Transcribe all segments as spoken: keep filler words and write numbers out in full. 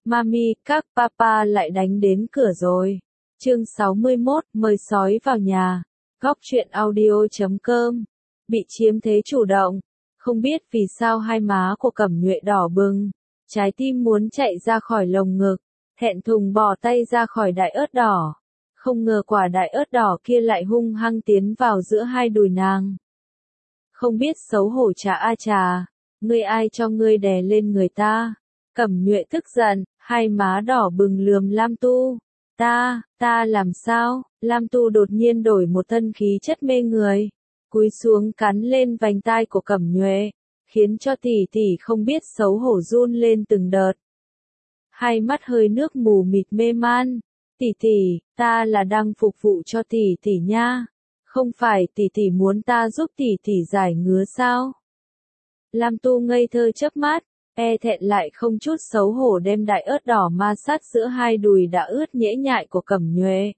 Mami, các papa lại đánh đến cửa rồi. Chương sáu mươi mốt, mời sói vào nhà. Góc truyện audio chấm com. Bị chiếm thế chủ động. Không biết vì sao hai má của Cẩm Nhuệ đỏ bừng. Trái tim muốn chạy ra khỏi lồng ngực. Thẹn thùng bỏ tay ra khỏi đại ớt đỏ. Không ngờ quả đại ớt đỏ kia lại hung hăng tiến vào giữa hai đùi nàng. Không biết xấu hổ chà a chà. Ngươi ai cho ngươi đè lên người ta? Cẩm Nhuệ tức giận, hai má đỏ bừng lườm Lam Tu. Ta, ta làm sao? Lam Tu đột nhiên đổi một thân khí chất mê người. Cúi xuống cắn lên vành tai của Cẩm Nhuệ, khiến cho tỷ tỷ không biết xấu hổ run lên từng đợt. Hai mắt hơi nước mù mịt mê man. Tỷ tỷ, ta là đang phục vụ cho tỷ tỷ nha. Không phải tỷ tỷ muốn ta giúp tỷ tỷ giải ngứa sao? Lam Tu ngây thơ chớp mắt, e thẹn lại không chút xấu hổ đem đại ớt đỏ ma sát giữa hai đùi đã ướt nhễ nhại của Cẩm Nhuệ.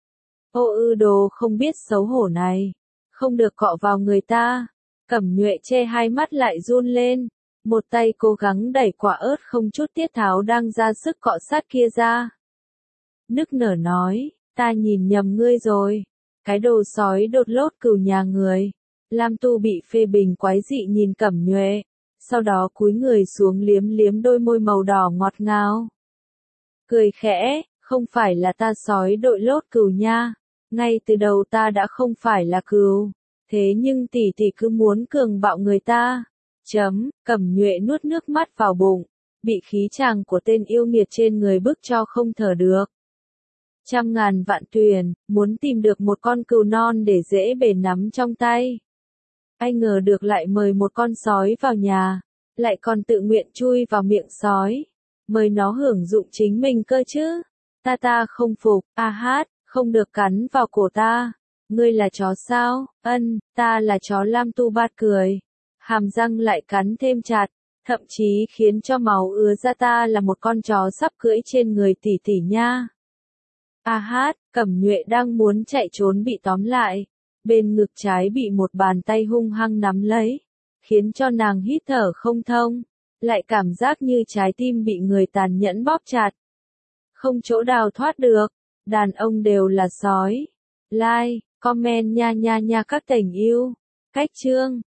Ô ư đồ không biết xấu hổ này, không được cọ vào người ta. Cẩm Nhuệ che hai mắt lại run lên, một tay cố gắng đẩy quả ớt không chút tiết tháo đang ra sức cọ sát kia ra. Nức nở nói, ta nhìn nhầm ngươi rồi, cái đồ sói đột lốt cừu nhà người. Lam Tu bị phê bình quái dị nhìn Cẩm Nhuệ, sau đó cúi người xuống liếm liếm đôi môi màu đỏ ngọt ngào. Cười khẽ, không phải là ta sói đội lốt cừu nha, ngay từ đầu ta đã không phải là cừu, thế nhưng tỷ tỷ cứ muốn cường bạo người ta. Chấm, Cẩm Nhuệ nuốt nước mắt vào bụng, bị khí chàng của tên yêu nghiệt trên người bức cho không thở được. Trăm ngàn vạn tuyền, muốn tìm được một con cừu non để dễ bề nắm trong tay. Ai ngờ được lại mời một con sói vào nhà, lại còn tự nguyện chui vào miệng sói, mời nó hưởng dụng chính mình cơ chứ. Ta ta không phục, a hát, không được cắn vào cổ ta. Ngươi là chó sao? Ân, ta là chó. Lam Tu bạt cười, hàm răng lại cắn thêm chặt, thậm chí khiến cho máu ứa ra. Ta là một con chó sắp cưỡi trên người tỷ tỷ nha. A hát, Cẩm Nhuệ đang muốn chạy trốn bị tóm lại. Bên ngực trái bị một bàn tay hung hăng nắm lấy, khiến cho nàng hít thở không thông, lại cảm giác như trái tim bị người tàn nhẫn bóp chặt. Không chỗ đào thoát được, đàn ông đều là sói. Like, comment nha nha nha các tình yêu. Cách chương